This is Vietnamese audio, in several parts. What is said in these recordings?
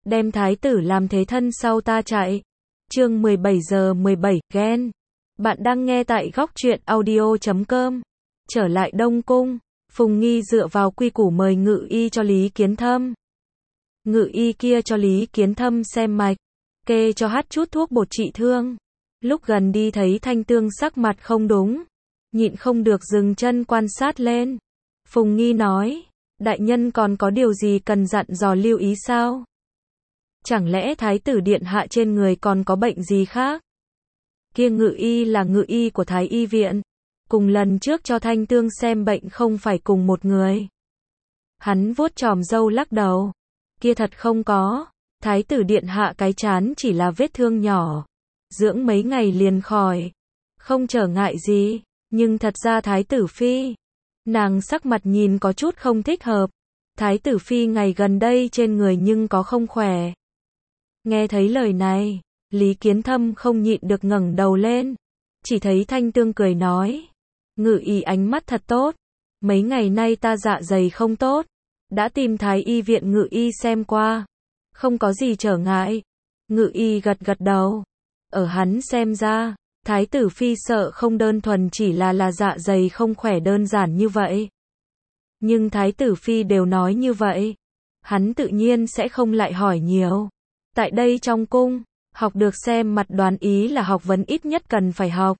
đem thái tử làm thế thân sau ta chạy. Chương 17 giờ 17, ghen. Bạn đang nghe tại góc truyện audio.com. Trở lại Đông Cung, Phùng Nghi dựa vào quy củ mời ngự y cho Lý Kiến Thâm. Ngự y kia cho Lý Kiến Thâm xem mạch, kê cho hắt chút thuốc bột trị thương. Lúc gần đi thấy Thanh Tương sắc mặt không đúng, nhịn không được dừng chân quan sát lên. Phùng Nghi nói, đại nhân còn có điều gì cần dặn dò lưu ý sao? Chẳng lẽ thái tử điện hạ trên người còn có bệnh gì khác? Kia ngự y là ngự y của Thái y viện, cùng lần trước cho Thanh Tương xem bệnh không phải cùng một người. Hắn vuốt chòm râu lắc đầu, kia thật không có, thái tử điện hạ cái trán chỉ là vết thương nhỏ, dưỡng mấy ngày liền khỏi, không trở ngại gì, nhưng thật ra thái tử phi, nàng sắc mặt nhìn có chút không thích hợp, thái tử phi ngày gần đây trên người nhưng có không khỏe. Nghe thấy lời này, Lý Kiến Thâm không nhịn được ngẩng đầu lên, chỉ thấy Thanh Tương cười nói, ngự y ánh mắt thật tốt, mấy ngày nay ta dạ dày không tốt, đã tìm Thái y viện ngự y xem qua, không có gì trở ngại. Ngự y gật gật đầu, ở hắn xem ra, thái tử phi sợ không đơn thuần chỉ là dạ dày không khỏe đơn giản như vậy. Nhưng thái tử phi đều nói như vậy, hắn tự nhiên sẽ không lại hỏi nhiều. Tại đây trong cung, học được xem mặt đoán ý là học vấn ít nhất cần phải học.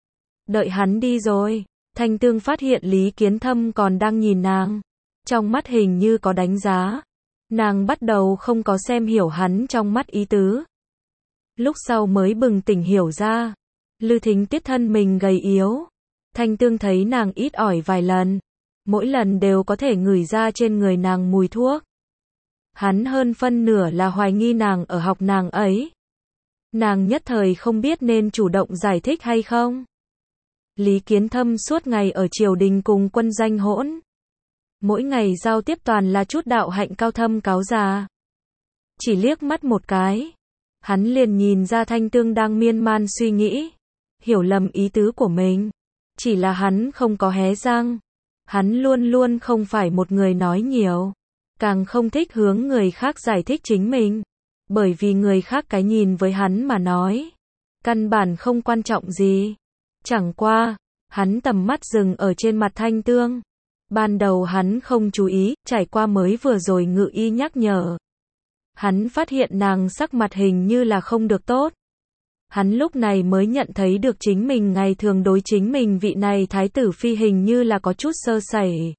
Đợi hắn đi rồi, Thanh Tương phát hiện Lý Kiến Thâm còn đang nhìn nàng, trong mắt hình như có đánh giá. Nàng bắt đầu không có xem hiểu hắn trong mắt ý tứ. Lúc sau mới bừng tỉnh hiểu ra, Lư Thính Tuyết thân mình gầy yếu. Thanh Tương thấy nàng ít ỏi vài lần, mỗi lần đều có thể ngửi ra trên người nàng mùi thuốc. Hắn hơn phân nửa là hoài nghi nàng ở học nàng ấy. Nàng nhất thời không biết nên chủ động giải thích hay không. Lý Kiến Thâm suốt ngày ở triều đình cùng quân danh hỗn. Mỗi ngày giao tiếp toàn là chút đạo hạnh cao thâm cáo già. Chỉ liếc mắt một cái, hắn liền nhìn ra Thanh Tương đang miên man suy nghĩ, hiểu lầm ý tứ của mình. Chỉ là hắn không có hé răng. Hắn luôn luôn không phải một người nói nhiều, càng không thích hướng người khác giải thích chính mình, bởi vì người khác cái nhìn với hắn mà nói, căn bản không quan trọng gì. Chẳng qua, hắn tầm mắt dừng ở trên mặt Thanh Tương. Ban đầu hắn không chú ý, trải qua mới vừa rồi ngự y nhắc nhở. Hắn phát hiện nàng sắc mặt hình như là không được tốt. Hắn lúc này mới nhận thấy được chính mình ngày thường đối chính mình vị này thái tử phi hình như là có chút sơ sẩy.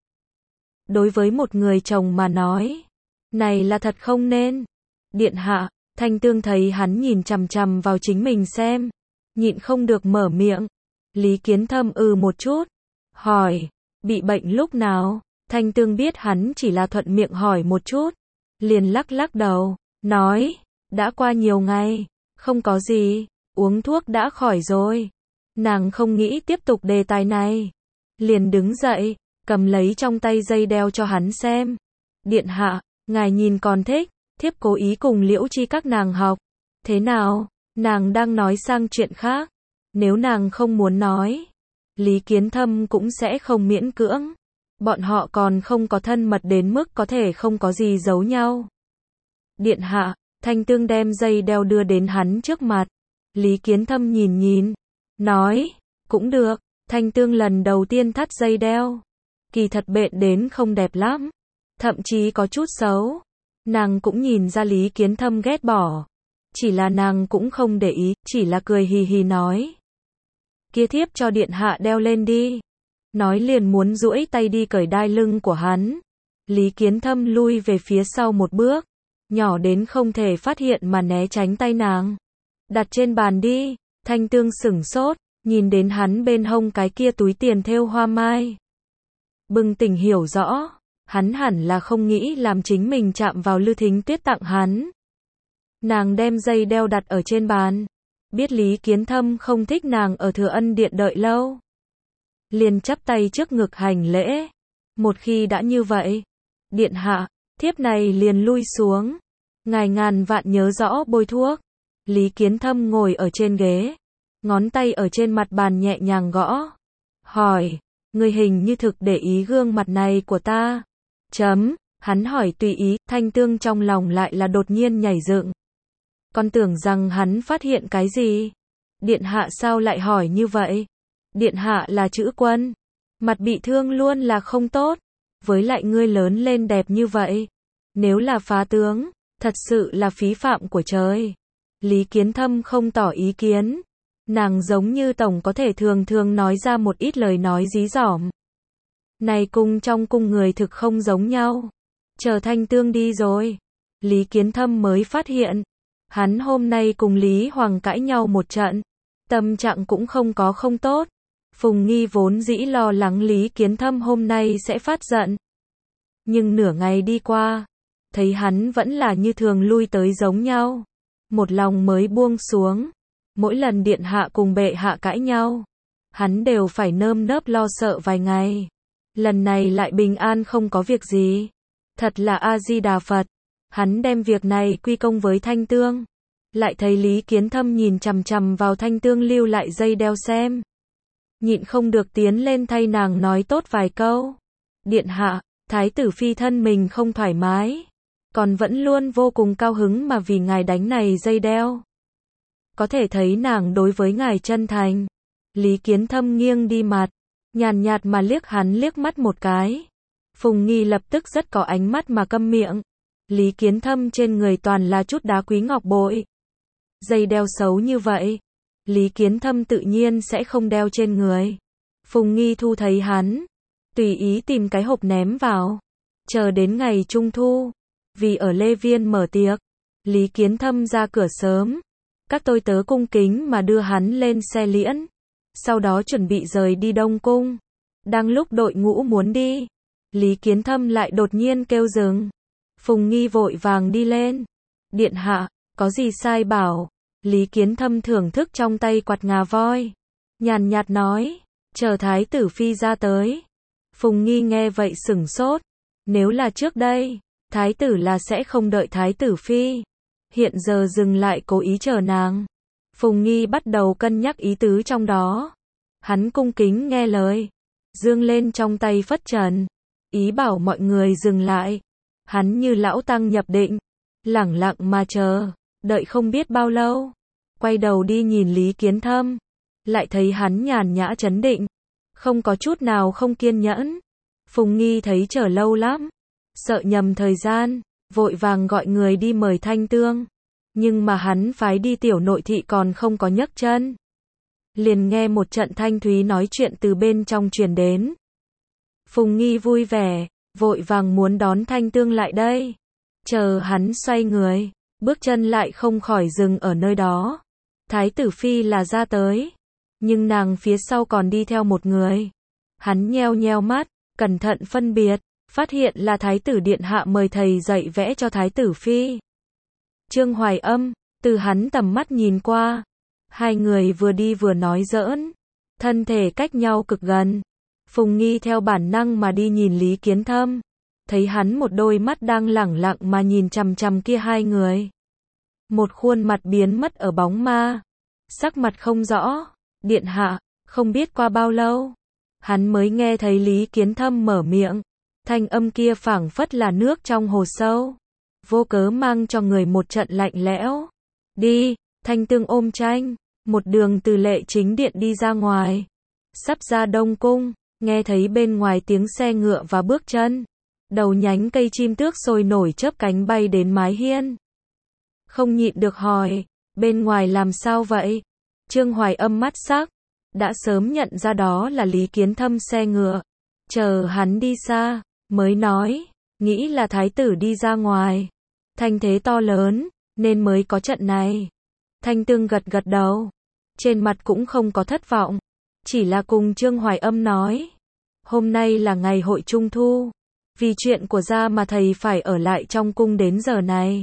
Đối với một người chồng mà nói, này là thật không nên. Điện hạ, Thanh Tương thấy hắn nhìn chằm chằm vào chính mình xem, nhịn không được mở miệng. Lý Kiến Thâm một chút, hỏi, bị bệnh lúc nào? Thanh Tương biết hắn chỉ là thuận miệng hỏi một chút, liền lắc lắc đầu, nói, đã qua nhiều ngày, không có gì, uống thuốc đã khỏi rồi. Nàng không nghĩ tiếp tục đề tài này, liền đứng dậy, cầm lấy trong tay dây đeo cho hắn xem. Điện hạ, ngài nhìn còn thích, thiếp cố ý cùng Liễu Chi các nàng học. Thế nào? Nàng đang nói sang chuyện khác. Nếu nàng không muốn nói, Lý Kiến Thâm cũng sẽ không miễn cưỡng. Bọn họ còn không có thân mật đến mức có thể không có gì giấu nhau. Điện hạ, Thanh Tương đem dây đeo đưa đến hắn trước mặt. Lý Kiến Thâm nhìn nhìn, nói, cũng được. Thanh Tương lần đầu tiên thắt dây đeo, kỳ thật bện đến không đẹp lắm, thậm chí có chút xấu. Nàng cũng nhìn ra Lý Kiến Thâm ghét bỏ, chỉ là nàng cũng không để ý, chỉ là cười hì hì nói, kia thiếp cho điện hạ đeo lên đi. Nói liền muốn duỗi tay đi cởi đai lưng của hắn. Lý Kiến Thâm lui về phía sau một bước, nhỏ đến không thể phát hiện mà né tránh tay nàng. Đặt trên bàn đi. Thanh Tương sửng sốt, nhìn đến hắn bên hông cái kia túi tiền thêu hoa mai. Bừng tỉnh hiểu rõ, hắn hẳn là không nghĩ làm chính mình chạm vào Lư Thính Tuyết tặng hắn. Nàng đem dây đeo đặt ở trên bàn, biết Lý Kiến Thâm không thích nàng ở Thừa Ân Điện đợi lâu, liền chắp tay trước ngực hành lễ. Một khi đã như vậy, điện hạ, thiếp này liền lui xuống. Ngài ngàn vạn nhớ rõ bôi thuốc. Lý Kiến Thâm ngồi ở trên ghế, ngón tay ở trên mặt bàn nhẹ nhàng gõ, hỏi, người hình như thực để ý gương mặt này của ta. Hắn hỏi tùy ý, Thanh Tương trong lòng lại là đột nhiên nhảy dựng. Con tưởng rằng hắn phát hiện cái gì? Điện hạ sao lại hỏi như vậy? Điện hạ là chữ quân. Mặt bị thương luôn là không tốt. Với lại ngươi lớn lên đẹp như vậy. Nếu là phá tướng, thật sự là phí phạm của trời. Lý Kiến Thâm không tỏ ý kiến. Nàng giống như tổng có thể thường thường nói ra một ít lời nói dí dỏm. Này cung trong cung người thực không giống nhau. Chờ Thanh Tương đi rồi. Lý Kiến Thâm mới phát hiện. Hắn hôm nay cùng Lý Hoàng cãi nhau một trận. Tâm trạng cũng không tốt. Phùng Nghi vốn dĩ lo lắng Lý Kiến Thâm hôm nay sẽ phát giận. Nhưng nửa ngày đi qua. Thấy hắn vẫn là như thường lui tới giống nhau. Một lòng mới buông xuống. Mỗi lần điện hạ cùng bệ hạ cãi nhau. Hắn đều phải nơm nớp lo sợ vài ngày. Lần này lại bình an không có việc gì. Thật là A-di-đà Phật. Hắn đem việc này quy công với Thanh Tương. Lại thấy Lý Kiến Thâm nhìn chằm chằm vào Thanh Tương lưu lại dây đeo xem. Nhịn không được tiến lên thay nàng nói tốt vài câu. Điện hạ, thái tử phi thân mình không thoải mái. Còn vẫn luôn vô cùng cao hứng mà vì ngài đánh này dây đeo. Có thể thấy nàng đối với ngài chân thành. Lý Kiến Thâm nghiêng đi mặt. Nhàn nhạt mà liếc hắn liếc mắt một cái. Phùng Nghi lập tức rất có ánh mắt mà câm miệng. Lý Kiến Thâm trên người toàn là chút đá quý ngọc bội. Dây đeo xấu như vậy. Lý Kiến Thâm tự nhiên sẽ không đeo trên người. Phùng Nghi thu thấy hắn. Tùy ý tìm cái hộp ném vào. Chờ đến ngày Trung Thu. Vì ở Lê Viên mở tiệc. Lý Kiến Thâm ra cửa sớm. Các tôi tớ cung kính mà đưa hắn lên xe liễn. Sau đó chuẩn bị rời đi Đông Cung. Đang lúc đội ngũ muốn đi. Lý Kiến Thâm lại đột nhiên kêu dừng. Phùng Nghi vội vàng đi lên. Điện hạ, có gì sai bảo. Lý Kiến Thâm thưởng thức trong tay quạt ngà voi. Nhàn nhạt nói, chờ thái tử phi ra tới. Phùng Nghi nghe vậy sửng sốt. Nếu là trước đây, thái tử là sẽ không đợi thái tử phi. Hiện giờ dừng lại cố ý chờ nàng. Phùng Nghi bắt đầu cân nhắc ý tứ trong đó. Hắn cung kính nghe lời. Dương lên trong tay phất trần. Ý bảo mọi người dừng lại. Hắn như lão tăng nhập định. Lẳng lặng mà chờ. Đợi không biết bao lâu. Quay đầu đi nhìn Lý Kiến Thâm. Lại thấy hắn nhàn nhã trấn định. Không có chút nào không kiên nhẫn. Phùng Nghi thấy chờ lâu lắm. Sợ nhầm thời gian. Vội vàng gọi người đi mời Thanh Tương. Nhưng mà hắn phái đi tiểu nội thị còn không có nhấc chân. Liền nghe một trận thanh thúy nói chuyện từ bên trong truyền đến. Phùng Nghi vui vẻ. Vội vàng muốn đón Thanh Tương lại đây. Chờ hắn xoay người. Bước chân lại không khỏi dừng ở nơi đó. Thái tử phi là ra tới. Nhưng nàng phía sau còn đi theo một người. Hắn nheo nheo mắt. Cẩn thận phân biệt. Phát hiện là thái tử điện hạ mời thầy dạy vẽ cho thái tử phi. Trương Hoài Âm, từ hắn tầm mắt nhìn qua. Hai người vừa đi vừa nói giỡn. Thân thể cách nhau cực gần. Phùng Nghi theo bản năng mà đi nhìn Lý Kiến Thâm. Thấy hắn một đôi mắt đang lẳng lặng mà nhìn chằm chằm kia hai người. Một khuôn mặt biến mất ở bóng ma. Sắc mặt không rõ. Điện hạ, không biết qua bao lâu. Hắn mới nghe thấy Lý Kiến Thâm mở miệng. Thanh âm kia phảng phất là nước trong hồ sâu. Vô cớ mang cho người một trận lạnh lẽo. Đi, Thanh Tương ôm tranh. Một đường từ Lệ Chính Điện đi ra ngoài. Sắp ra Đông Cung. Nghe thấy bên ngoài tiếng xe ngựa và bước chân. Đầu nhánh cây chim tước sôi nổi chớp cánh bay đến mái hiên. Không nhịn được hỏi. Bên ngoài làm sao vậy? Trương Hoài Âm mắt sắc. Đã sớm nhận ra đó là Lý Kiến Thâm xe ngựa. Chờ hắn đi xa. Mới nói. Nghĩ là thái tử đi ra ngoài. Thanh thế to lớn. Nên mới có trận này. Thanh Tương gật gật đầu. Trên mặt cũng không có thất vọng. Chỉ là cùng Trương Hoài Âm nói. Hôm nay là ngày hội Trung Thu. Vì chuyện của gia mà thầy phải ở lại trong cung đến giờ này.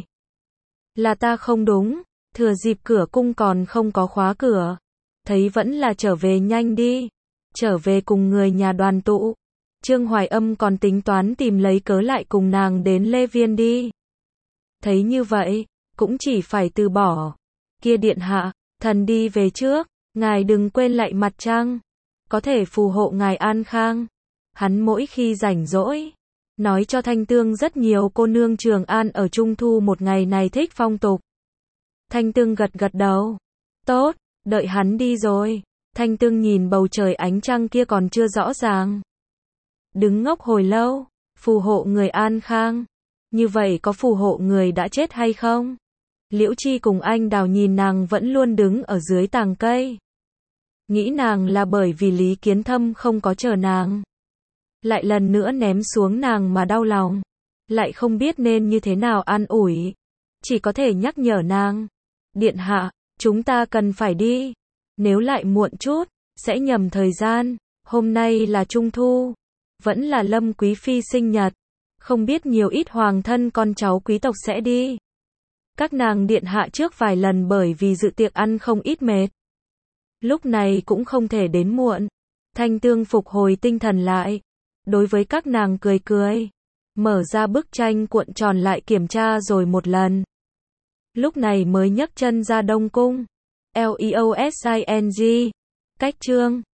Là ta không đúng. Thừa dịp cửa cung còn không có khóa cửa. Thấy vẫn là trở về nhanh đi. Trở về cùng người nhà đoàn tụ. Trương Hoài Âm còn tính toán tìm lấy cớ lại cùng nàng đến Lê Viên đi. Thấy như vậy, cũng chỉ phải từ bỏ. Kia điện hạ, thần đi về trước. Ngài đừng quên lạy mặt trăng. Có thể phù hộ ngài an khang. Hắn mỗi khi rảnh rỗi. nói cho Thanh Tương rất nhiều cô nương Trường An ở Trung Thu một ngày này thích phong tục. Thanh Tương gật gật đầu. Tốt, đợi hắn đi rồi. Thanh Tương nhìn bầu trời ánh trăng kia còn chưa rõ ràng. Đứng ngốc hồi lâu, phù hộ người an khang. Như vậy có phù hộ người đã chết hay không? Liễu Chi cùng anh Đào nhìn nàng vẫn luôn đứng ở dưới tàng cây. Nghĩ nàng là bởi vì Lý Kiến Thâm không có chờ nàng. Lại lần nữa ném xuống nàng mà đau lòng. Lại không biết nên như thế nào an ủi. Chỉ có thể nhắc nhở nàng. Điện hạ, chúng ta cần phải đi. Nếu lại muộn chút, sẽ nhầm thời gian. Hôm nay là Trung Thu. Vẫn là Lâm Quý Phi sinh nhật. Không biết nhiều ít hoàng thân con cháu quý tộc sẽ đi. Các nàng điện hạ trước vài lần bởi vì dự tiệc ăn không ít mệt. Lúc này cũng không thể đến muộn. Thanh Tương phục hồi tinh thần lại. Đối với các nàng cười cười. Mở ra bức tranh cuộn tròn lại kiểm tra rồi một lần. Lúc này mới nhấc chân ra Đông Cung. Leosing. Cách chương